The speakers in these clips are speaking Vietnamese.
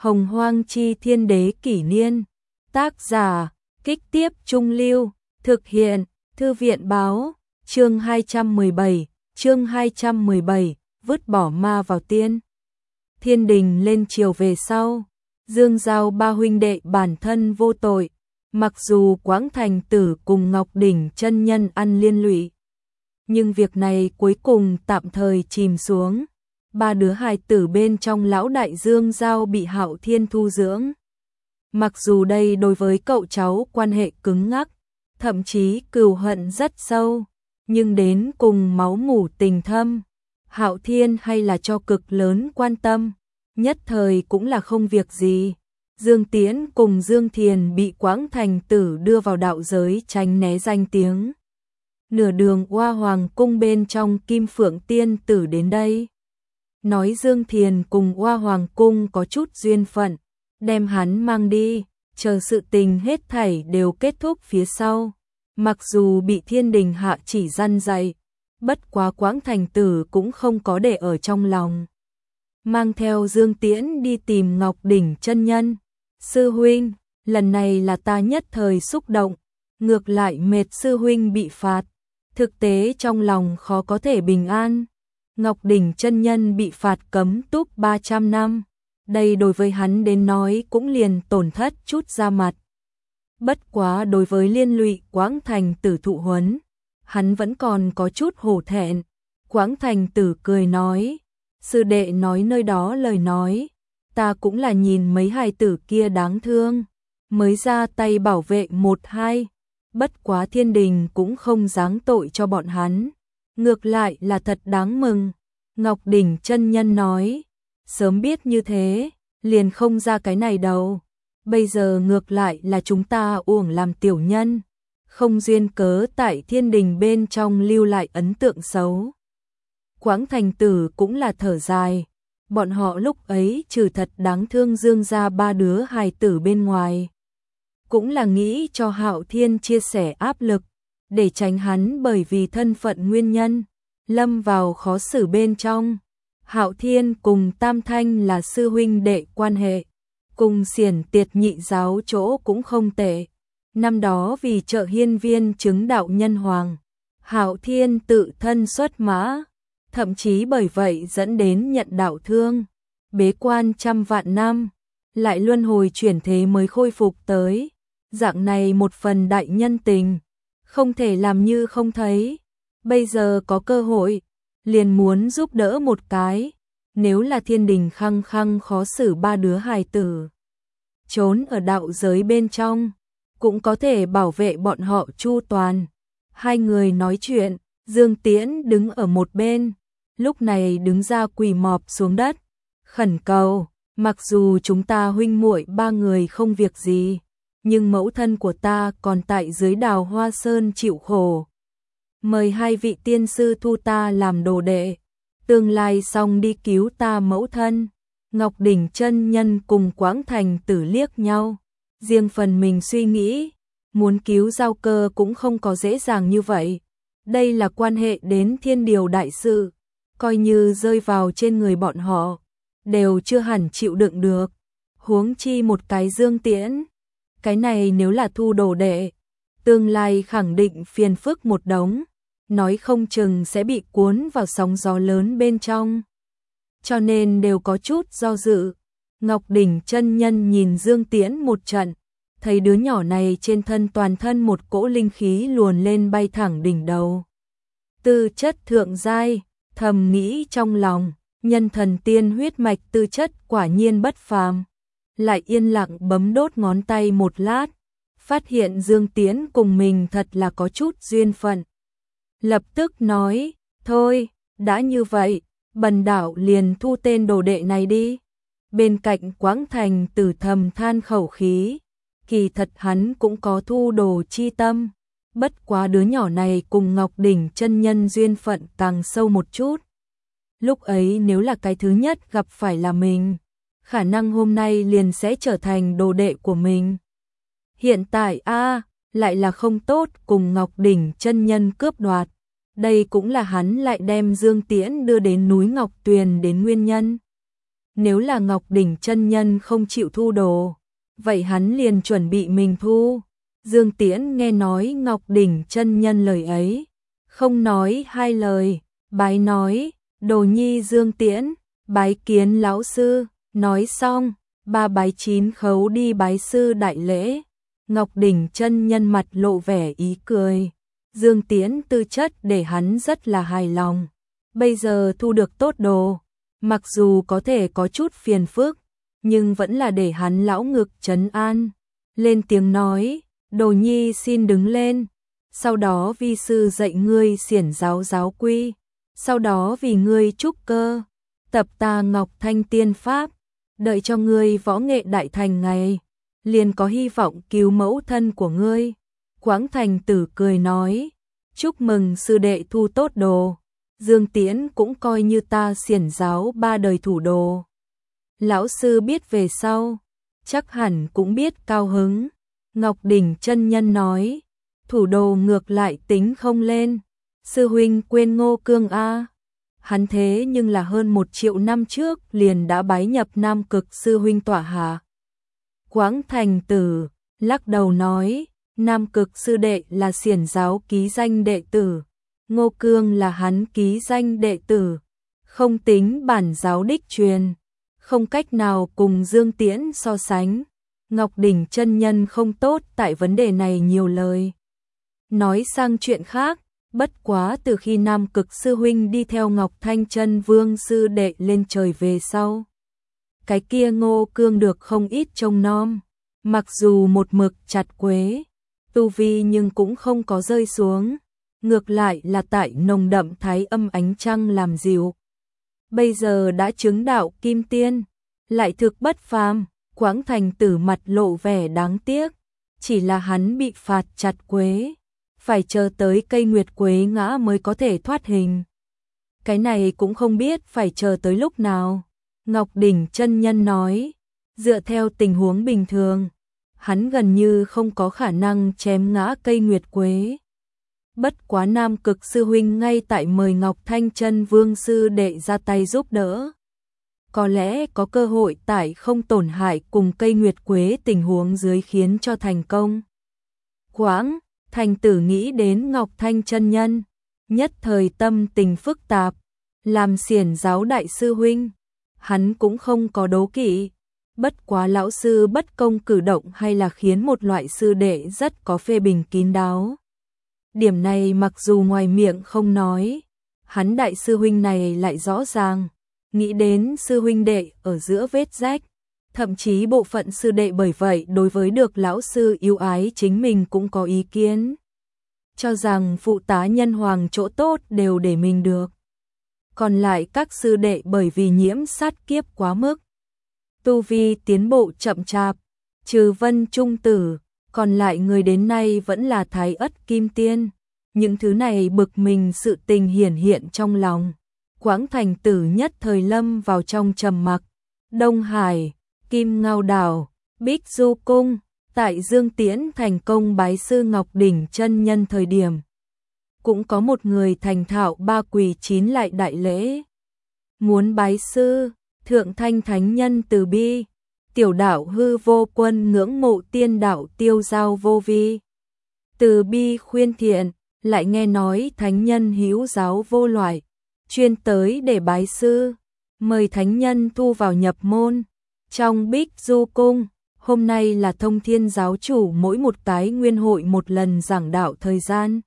Hồng Hoang Chi Thiên Đế Kỷ Niên. Tác giả, Kích Tiếp Trung Lưu. Thực hiện, Thư viện Báo. Chương 217, vứt bỏ ma vào tiên. Thiên đình lên triều về sau, Dương Giao ba huynh đệ bản thân vô tội, mặc dù Quảng Thành Tử cùng Ngọc Đỉnh chân nhân ăn liên lụy, nhưng việc này cuối cùng tạm thời chìm xuống. Ba đứa hài tử bên trong lão đại Dương Giao bị Hạo Thiên thu dưỡng. Mặc dù đây đối với cậu cháu quan hệ cứng ngắc, thậm chí cừu hận rất sâu, nhưng đến cùng máu mủ tình thâm, Hạo Thiên hay là cho cực lớn quan tâm, nhất thời cũng là không việc gì. Dương Tiễn cùng Dương Thiền bị Quảng Thành Tử đưa vào đạo giới tránh né danh tiếng. Nửa đường Hoa Hoàng cung bên trong Kim Phượng Tiên Tử đến đây, nói Dương Thiền cùng Hoa Hoàng cung có chút duyên phận, đem hắn mang đi, chờ sự tình hết thảy đều kết thúc phía sau. Mặc dù bị thiên đình hạ chỉ răn dạy, bất quá Quảng Thành Tử cũng không có để ở trong lòng. Mang theo Dương Tiễn đi tìm Ngọc Đỉnh chân nhân. Sư huynh, lần này là ta nhất thời xúc động, ngược lại mệt sư huynh bị phạt, thực tế trong lòng khó có thể bình an. Ngọc Đỉnh chân nhân bị phạt cấm túc 300 năm, đây đối với hắn đến nói cũng liền tổn thất chút da mặt. Bất quá đối với liên lụy Quảng Thành Tử thụ huấn, hắn vẫn còn có chút hổ thẹn. Quảng Thành Tử cười nói, sư đệ nói nơi đó lời nói, ta cũng là nhìn mấy hài tử kia đáng thương, mới ra tay bảo vệ một hai, bất quá thiên đình cũng không giáng tội cho bọn hắn, ngược lại là thật đáng mừng. Ngọc Đỉnh chân nhân nói, sớm biết như thế, liền không ra cái này đâu, bây giờ ngược lại là chúng ta uổng làm tiểu nhân, không duyên cớ tại thiên đình bên trong lưu lại ấn tượng xấu. Quảng Thành Tử cũng là thở dài, bọn họ lúc ấy trừ thật đáng thương Dương ra ba đứa hài tử bên ngoài, cũng là nghĩ cho Hạo Thiên chia sẻ áp lực, để tránh hắn bởi vì thân phận nguyên nhân, lâm vào khó xử bên trong. Hạo Thiên cùng Tam Thanh là sư huynh đệ quan hệ, cùng Xiển Tiệt nhị giáo chỗ cũng không tệ. Năm đó vì trợ hiên viên chứng đạo nhân hoàng, Hạo Thiên tự thân xuất mã, thậm chí bởi vậy dẫn đến nhận đạo thương, bế quan trăm vạn năm, lại luân hồi chuyển thế mới khôi phục tới. Dạng này một phần đại nhân tình, không thể làm như không thấy. Bây giờ có cơ hội, liền muốn giúp đỡ một cái. Nếu là thiên đình khăng khăng khó xử ba đứa hài tử, trốn ở đạo giới bên trong, cũng có thể bảo vệ bọn họ chu toàn. Hai người nói chuyện, Dương Tiễn đứng ở một bên, lúc này đứng ra quỳ mọp xuống đất, khẩn cầu, mặc dù chúng ta huynh muội ba người không việc gì, nhưng mẫu thân của ta còn tại dưới Đào Hoa Sơn chịu khổ. Mời hai vị tiên sư thu ta làm đồ đệ, tương lai xong đi cứu ta mẫu thân. Ngọc Đỉnh chân nhân cùng Quảng Thành Tử liếc nhau, riêng phần mình suy nghĩ, muốn cứu Giao Cơ cũng không có dễ dàng như vậy. Đây là quan hệ đến thiên điều đại sự, coi như rơi vào trên người bọn họ, đều chưa hẳn chịu đựng được. Huống chi một cái Dương Tiễn, cái này nếu là thu đồ đệ, tương lai khẳng định phiền phức một đống, nói không chừng sẽ bị cuốn vào sóng gió lớn bên trong. Cho nên đều có chút do dự. Ngọc Đỉnh chân nhân nhìn Dương Tiễn một trận, thấy đứa nhỏ này trên thân toàn thân một cỗ linh khí luồn lên bay thẳng đỉnh đầu. Tư chất thượng giai, thầm nghĩ trong lòng, nhân thần tiên huyết mạch tư chất quả nhiên bất phàm. Lại yên lặng bấm đốt ngón tay một lát, phát hiện Dương Tiễn cùng mình thật là có chút duyên phận. Lập tức nói, thôi, đã như vậy, bần đạo liền thu tên đồ đệ này đi. Bên cạnh Quảng Thành Tử thầm than khẩu khí, kỳ thật hắn cũng có thu đồ chi tâm, bất quá đứa nhỏ này cùng Ngọc Đỉnh chân nhân duyên phận càng sâu một chút. Lúc ấy nếu là cái thứ nhất gặp phải là mình, khả năng hôm nay liền sẽ trở thành đồ đệ của mình. Hiện tại lại là không tốt cùng Ngọc Đỉnh chân nhân cướp đoạt. Đây cũng là hắn lại đem Dương Tiễn đưa đến núi Ngọc Tuyền đến nguyên nhân. nếu là Ngọc Đỉnh chân nhân không chịu thu đồ, vậy hắn liền chuẩn bị mình thu. Dương Tiễn nghe nói Ngọc Đỉnh chân nhân lời ấy, không nói hai lời, bái nói, đồ nhi Dương Tiễn, bái kiến lão sư, nói xong, ba bái 9 khấu đi bái sư đại lễ. Ngọc Đỉnh chân nhân mặt lộ vẻ ý cười, Dương Tiễn tư chất để hắn rất là hài lòng, bây giờ thu được tốt đồ, mặc dù có thể có chút phiền phức, nhưng vẫn là để hắn lão ngực trấn an, lên tiếng nói, đồ nhi xin đứng lên, sau đó vi sư dạy ngươi xiển giáo giáo quy, sau đó vì ngươi trúc cơ, tập ta Ngọc Thanh Tiên Pháp, đợi cho ngươi võ nghệ đại thành ngày, liền có hy vọng cứu mẫu thân của ngươi. Quảng Thành Tử cười nói, chúc mừng sư đệ thu tốt đồ, Dương Tiễn cũng coi như ta xiển giáo 3 đời thủ đồ. Lão sư biết về sau, chắc hẳn cũng biết cao hứng. Ngọc Đỉnh chân nhân nói, thủ đồ ngược lại tính không lên, sư huynh quên Ngô Cương a. Hắn thế nhưng là hơn 1 triệu năm trước liền đã bái nhập Nam Cực sư huynh tọa hạ. Quảng Thành Tử lắc đầu nói, Nam Cực sư đệ là xiển giáo ký danh đệ tử, Ngô Cương là hắn ký danh đệ tử, không tính bản giáo đích truyền, không cách nào cùng Dương Tiễn so sánh. Ngọc Đỉnh chân nhân không tốt tại vấn đề này nhiều lời. Nói sang chuyện khác, bất quá từ khi Nam Cực sư huynh đi theo Ngọc Thanh Chân Vương sư đệ lên trời về sau, cái kia Ngô Cương được không ít trông nom, mặc dù một mực chặt quế tu vi nhưng cũng không có rơi xuống, ngược lại là tại nồng đậm thái âm ánh trăng làm dịu. Bây giờ đã chứng đạo kim tiên, lại thực bất phàm. Quảng Thành Tử mặt lộ vẻ đáng tiếc, chỉ là hắn bị phạt chặt quế, phải chờ tới cây nguyệt quế ngã mới có thể thoát hình. Cái này cũng không biết phải chờ tới lúc nào. Ngọc Đỉnh chân nhân nói, dựa theo tình huống bình thường, hắn gần như không có khả năng chém ngã cây nguyệt quế. Bất quá Nam Cực sư huynh ngay tại mời Ngọc Thanh Chân Vương sư đệ ra tay giúp đỡ, có lẽ có cơ hội tại không tổn hại cùng cây nguyệt quế tình huống dưới khiến cho thành công. Quảng Thành Tử nghĩ đến Ngọc Thanh chân nhân, nhất thời tâm tình phức tạp, làm xiển giáo đại sư huynh, hắn cũng không có đố kỵ, bất quá lão sư bất công cử động hay là khiến một loại sư đệ rất có phê bình kín đáo. Điểm này mặc dù ngoài miệng không nói, hắn đại sư huynh này lại rõ ràng, nghĩ đến sư huynh đệ ở giữa vết rách, thậm chí bộ phận sư đệ bởi vậy đối với được lão sư yêu ái chính mình cũng có ý kiến, cho rằng phụ tá nhân hoàng chỗ tốt đều để mình được. Còn lại các sư đệ bởi vì nhiễm sát kiếp quá mức, tu vi tiến bộ chậm chạp, trừ Vân Trung Tử, còn lại người đến nay vẫn là Thái Ất Kim Tiên. Những thứ này bực mình sự tình hiển hiện trong lòng. Quảng Thành Tử nhất thời lâm vào trong trầm mặc. Đông Hải, Kim Ngao Đảo, Bích Du Cung, tại Dương Tiễn thành công bái sư Ngọc Đỉnh chân nhân thời điểm, cũng có một người thành thạo 3 quỳ 9 lại đại lễ. Muốn bái sư, Thượng Thanh Thánh Nhân từ bi, tiểu đạo Hư Vô Quân ngưỡng mộ tiên đạo Tiêu Giao Vô Vi. Từ bi khuyên thiện, lại nghe nói thánh nhân hữu giáo vô loại, chuyên tới để bái sư, mời thánh nhân thu vào nhập môn. Trong Bích Du Cung, hôm nay là Thông Thiên giáo chủ mỗi một cái nguyên hội một lần giảng đạo thời gian,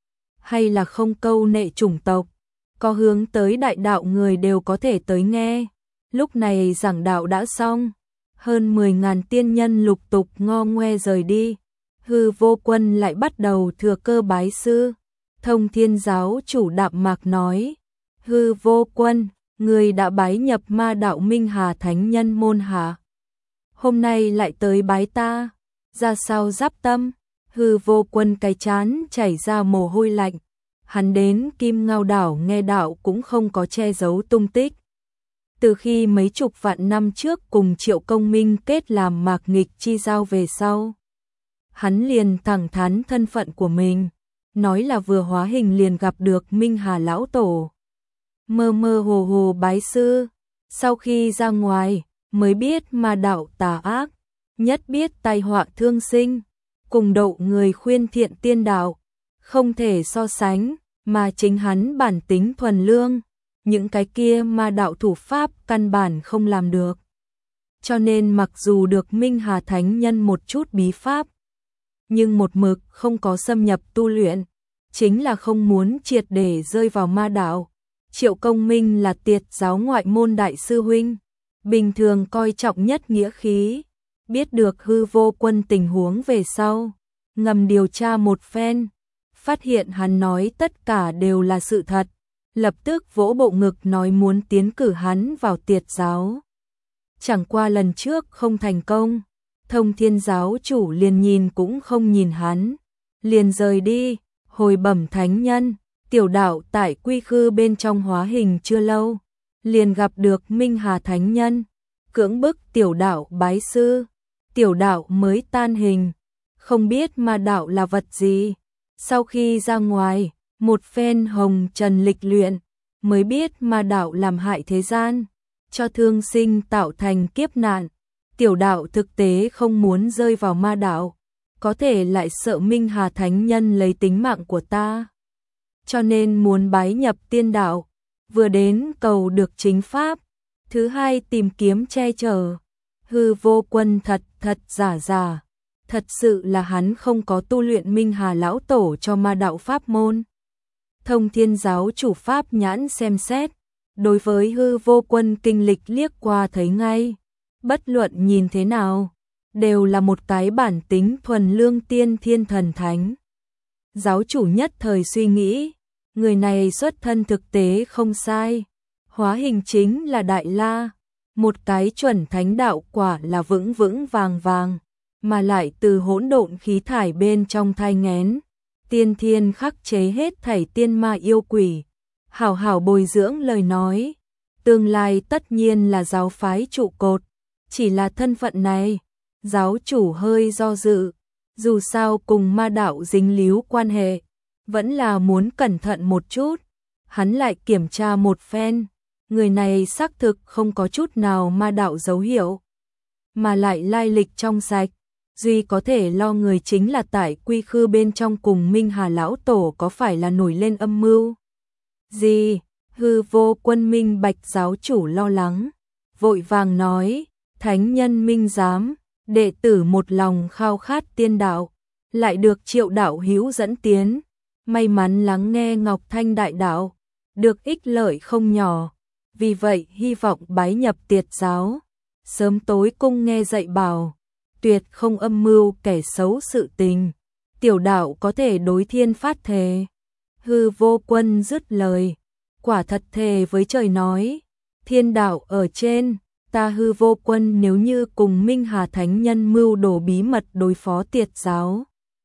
hay là không câu nệ chủng tộc, có hướng tới đại đạo người đều có thể tới nghe. Lúc này giảng đạo đã xong, hơn 10.000 tiên nhân lục tục ngo ngoe rời đi. Hư Vô Quân lại bắt đầu thừa cơ bái sư. Thông Thiên giáo chủ đạm mạc nói, Hư Vô Quân, người đã bái nhập Ma đạo Minh Hà thánh nhân môn hạ, hôm nay lại tới bái ta, ra sao giáp tâm? Hư Vô Quân cái chán chảy ra mồ hôi lạnh, hắn đến Kim Ngao Đảo nghe đạo cũng không có che giấu tung tích. Từ khi mấy chục vạn năm trước cùng Triệu Công Minh kết làm mạc nghịch chi giao về sau, hắn liền thẳng thắn thân phận của mình, nói là vừa hóa hình liền gặp được Minh Hà lão tổ. Mơ mơ hồ hồ bái sư, Sau khi ra ngoài, mới biết ma đạo tà ác, nhất biết tai họa thương sinh, cùng độ người khuyên thiện tiên đạo, không thể so sánh, mà chính hắn bản tính thuần lương, những cái kia ma đạo thủ pháp căn bản không làm được. Cho nên mặc dù được Minh Hà Thánh Nhân một chút bí pháp, nhưng một mực không có xâm nhập tu luyện, chính là không muốn triệt để rơi vào ma đạo. Triệu Công Minh là Tiệt giáo ngoại môn đại sư huynh, bình thường coi trọng nhất nghĩa khí, biết được Hư Vô Quân tình huống về sau, ngầm điều tra một phen, phát hiện hắn nói tất cả đều là sự thật, lập tức vỗ bộ ngực nói muốn tiến cử hắn vào Tiệt giáo. Chẳng qua lần trước không thành công, Thông Thiên giáo chủ liền nhìn cũng không nhìn hắn, liền rời đi, hồi bẩm thánh nhân, tiểu đạo tại quy khư bên trong hóa hình chưa lâu, liền gặp được Minh Hà Thánh Nhân, cưỡng bức tiểu đạo bái sư, tiểu đạo mới tan hình, không biết ma đạo là vật gì. Sau khi ra ngoài, một phen hồng trần lịch luyện, mới biết ma đạo làm hại thế gian, cho thương sinh tạo thành kiếp nạn. Tiểu đạo thực tế không muốn rơi vào ma đạo, có thể lại sợ Minh Hà Thánh Nhân lấy tính mạng của ta, cho nên muốn bái nhập tiên đạo, vừa đến cầu được chính pháp, thứ hai tìm kiếm che chở. Hư Vô Quân thật giả, thật sự là hắn không có tu luyện Minh Hà lão tổ cho ma đạo pháp môn. Thông Thiên giáo chủ pháp nhãn xem xét, đối với Hư Vô Quân kinh lịch liếc qua thấy ngay, bất luận nhìn thế nào, đều là một cái bản tính thuần lương tiên thiên thần thánh. Giáo chủ nhất thời suy nghĩ, người này xuất thân thực tế không sai, hóa hình chính là Đại La, một cái chuẩn thánh đạo quả là vững vững vàng vàng, mà lại từ hỗn độn khí thải bên trong thai nghén, tiên thiên khắc chế hết thảy tiên ma yêu quỷ, hảo hảo bồi dưỡng lời nói, tương lai tất nhiên là giáo phái trụ cột, chỉ là thân phận này, giáo chủ hơi do dự, dù sao cùng ma đạo dính líu quan hệ, vẫn là muốn cẩn thận một chút. Hắn lại kiểm tra một phen, người này xác thực không có chút nào ma đạo dấu hiệu, mà lại lai lịch trong sạch, duy có thể lo người chính là tại quy khư bên trong cùng Minh Hà lão tổ có phải là nổi lên âm mưu gì. Hư Vô Quân minh bạch giáo chủ lo lắng, vội vàng nói, thánh nhân minh giám, đệ tử một lòng khao khát tiên đạo, lại được Triệu đạo hữu dẫn tiến, may mắn lắng nghe Ngọc Thanh đại đạo, được ích lợi không nhỏ, vì vậy hy vọng bái nhập Tiệt giáo, sớm tối cung nghe dạy bảo, tuyệt không âm mưu kẻ xấu sự tình, tiểu đạo có thể đối thiên phát thề. Hư Vô Quân dứt lời, quả thật thề với trời nói, thiên đạo ở trên, ta Hư Vô Quân nếu như cùng Minh Hà Thánh Nhân mưu đồ bí mật đối phó Tiệt giáo,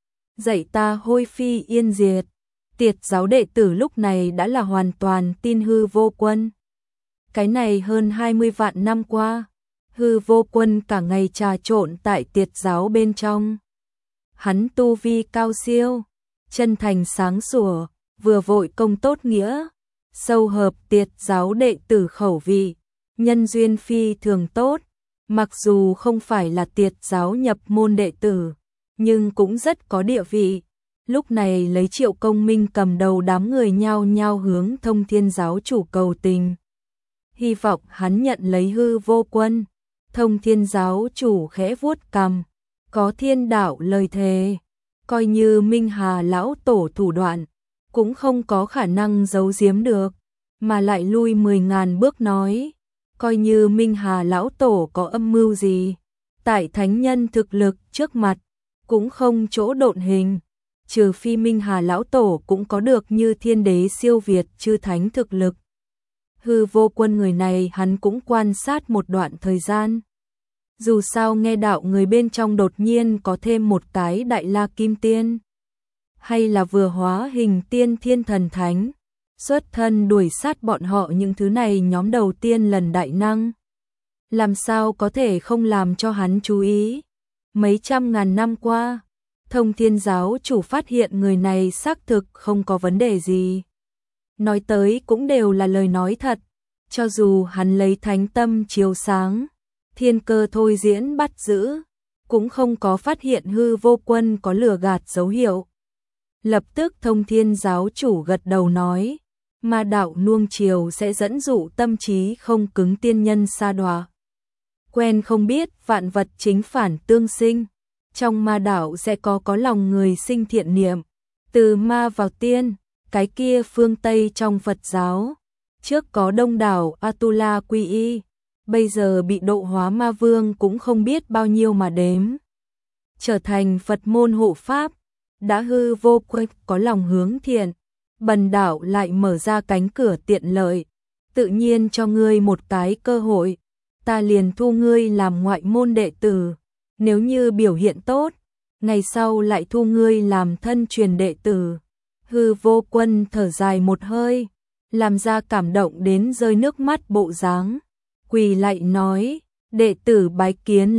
dạy ta hôi phi yên diệt. Tiệt giáo đệ tử lúc này đã là hoàn toàn tin Hư Vô Quân. Cái này hơn 20 vạn năm qua, Hư Vô Quân cả ngày trà trộn tại Tiệt giáo bên trong. Hắn tu vi cao siêu, chân thành sáng sủa, vừa vội công tốt nghĩa, sâu hợp Tiệt giáo đệ tử khẩu vị, nhân duyên phi thường tốt, mặc dù không phải là Tiệt giáo nhập môn đệ tử, nhưng cũng rất có địa vị. Lúc này lấy Triệu Công Minh cầm đầu đám người nhao nhao hướng Thông Thiên giáo chủ cầu tình, hy vọng hắn nhận lấy Hư Vô Quân. Thông Thiên giáo chủ khẽ vuốt cằm, có thiên đạo lời thề, coi như Minh Hà lão tổ thủ đoạn, cũng không có khả năng giấu giếm được, mà lại lui 10.000 bước nói, coi như Minh Hà lão tổ có âm mưu gì, tại thánh nhân thực lực trước mặt, cũng không chỗ độn hình, trừ phi Minh Hà lão tổ cũng có được như thiên đế siêu việt chư thánh thực lực. Hư Vô Quân người này hắn cũng quan sát một đoạn thời gian. Dù sao nghe đạo người bên trong đột nhiên có thêm một cái Đại La Kim Tiên, hay là vừa hóa hình tiên thiên thần thánh, xuất thân đuổi sát bọn họ những thứ này nhóm đầu tiên lần đại năng. Làm sao có thể không làm cho hắn chú ý? Mấy trăm ngàn năm qua, Thông Thiên giáo chủ phát hiện người này xác thực không có vấn đề gì. Nói tới cũng đều là lời nói thật, Cho dù hắn lấy thánh tâm chiếu sáng, thiên cơ thôi diễn bắt giữ, cũng không có phát hiện Hư Vô Quân có lừa gạt dấu hiệu. Lập tức Thông Thiên giáo chủ gật đầu nói, ma đạo nuông chiều sẽ dẫn dụ tâm trí không cứng tiên nhân sa đọa. Quen không biết vạn vật chính phản tương sinh, trong ma đạo sẽ có lòng người sinh thiện niệm, từ ma vào tiên, cái kia phương Tây trong Phật giáo, trước có đông đảo Atula quy y, bây giờ bị độ hóa ma vương cũng không biết bao nhiêu mà đếm. Trở thành Phật môn hộ pháp, đã Hư Vô Quân có lòng hướng thiện, bần đạo lại mở ra cánh cửa tiện lợi, tự nhiên cho ngươi một cái cơ hội, ta liền thu ngươi làm ngoại môn đệ tử, nếu như biểu hiện tốt, ngày sau lại thu ngươi làm thân truyền đệ tử. Hư Vô Quân thở dài một hơi, làm ra cảm động đến rơi nước mắt bộ dáng, quỳ lạy nói, đệ tử bái kiến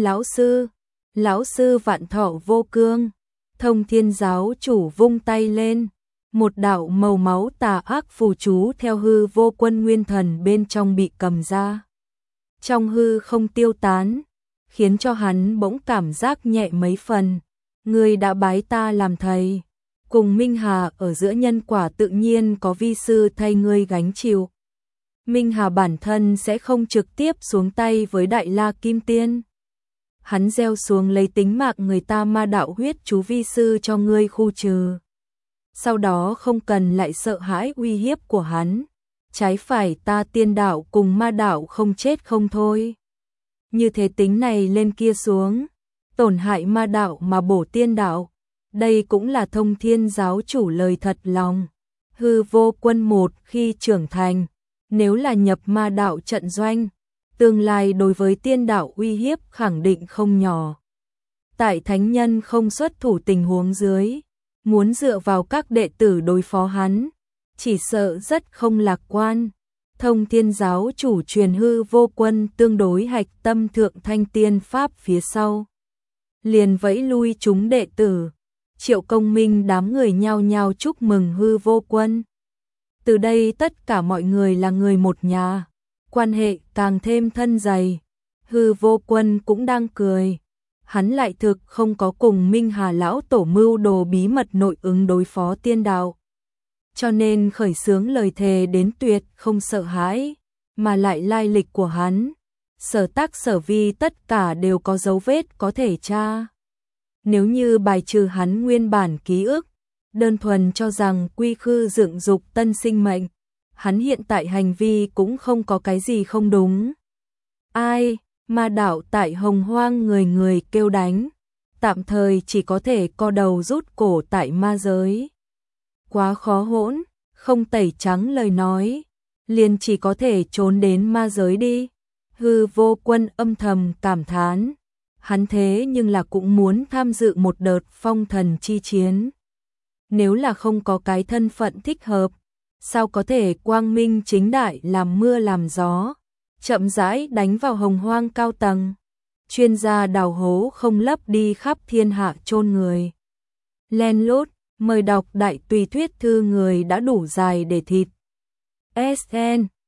lão sư vạn thọ vô cương. Thông Thiên giáo chủ vung tay lên, một đạo màu máu tà ác phù chú theo Hư Vô Quân nguyên thần bên trong bị cầm ra. Trong hư không tiêu tán, khiến cho hắn bỗng cảm giác nhẹ mấy phần, ngươi đã bái ta làm thầy, cùng Minh Hà ở giữa nhân quả tự nhiên có vi sư thay ngươi gánh chịu. Minh Hà bản thân sẽ không trực tiếp xuống tay với Đại La Kim Tiên. Hắn gieo xuống lấy tính mạng người ta ma đạo huyết chú vi sư cho ngươi khu trừ. Sau đó không cần lại sợ hãi uy hiếp của hắn. Trái phải ta tiên đạo cùng ma đạo không chết không thôi. Như thế tính này lên kia xuống, tổn hại ma đạo mà bổ tiên đạo. Đây cũng là Thông Thiên giáo chủ lời thật lòng. Hư Vô Quân một khi trưởng thành, nếu là nhập ma đạo trận doanh, tương lai đối với tiên đạo uy hiếp khẳng định không nhỏ. Tại thánh nhân không xuất thủ tình huống dưới, muốn dựa vào các đệ tử đối phó hắn, chỉ sợ rất không lạc quan. Thông Thiên giáo chủ truyền Hư Vô Quân tương đối hạch tâm thượng thanh tiên pháp phía sau. Liền vẫy lui chúng đệ tử, Triệu Công Minh đám người nhao nhao chúc mừng Hư Vô Quân. Từ đây tất cả mọi người là người một nhà, quan hệ càng thêm thân dày. Hư Vô Quân cũng đang cười, hắn lại thực không có cùng Minh Hà lão tổ mưu đồ bí mật nội ứng đối phó tiên đạo. Cho nên khởi xướng lời thề đến tuyệt không sợ hãi, mà lại lai lịch của hắn, sở tác sở vi tất cả đều có dấu vết có thể tra. Nếu như bài trừ hắn nguyên bản ký ức, đơn thuần cho rằng quy khư dựng dục tân sinh mệnh, hắn hiện tại hành vi cũng không có cái gì không đúng. Ai, ma đạo tại Hồng Hoang người người kêu đánh, tạm thời chỉ có thể co đầu rút cổ tại ma giới. Quá khó hỗn, không tẩy trắng lời nói, liền chỉ có thể trốn đến ma giới đi. Hư Vô Quân âm thầm cảm thán, hắn thế nhưng là cũng muốn tham dự một đợt phong thần chi chiến. Nếu là không có cái thân phận thích hợp, sao có thể quang minh chính đại làm mưa làm gió, chậm rãi đánh vào Hồng Hoang cao tầng, chuyên gia đào hố không lấp đi khắp thiên hạ chôn người. Len lút, mời đọc đại tùy thuyết thư người đã đủ dài để thịt. SN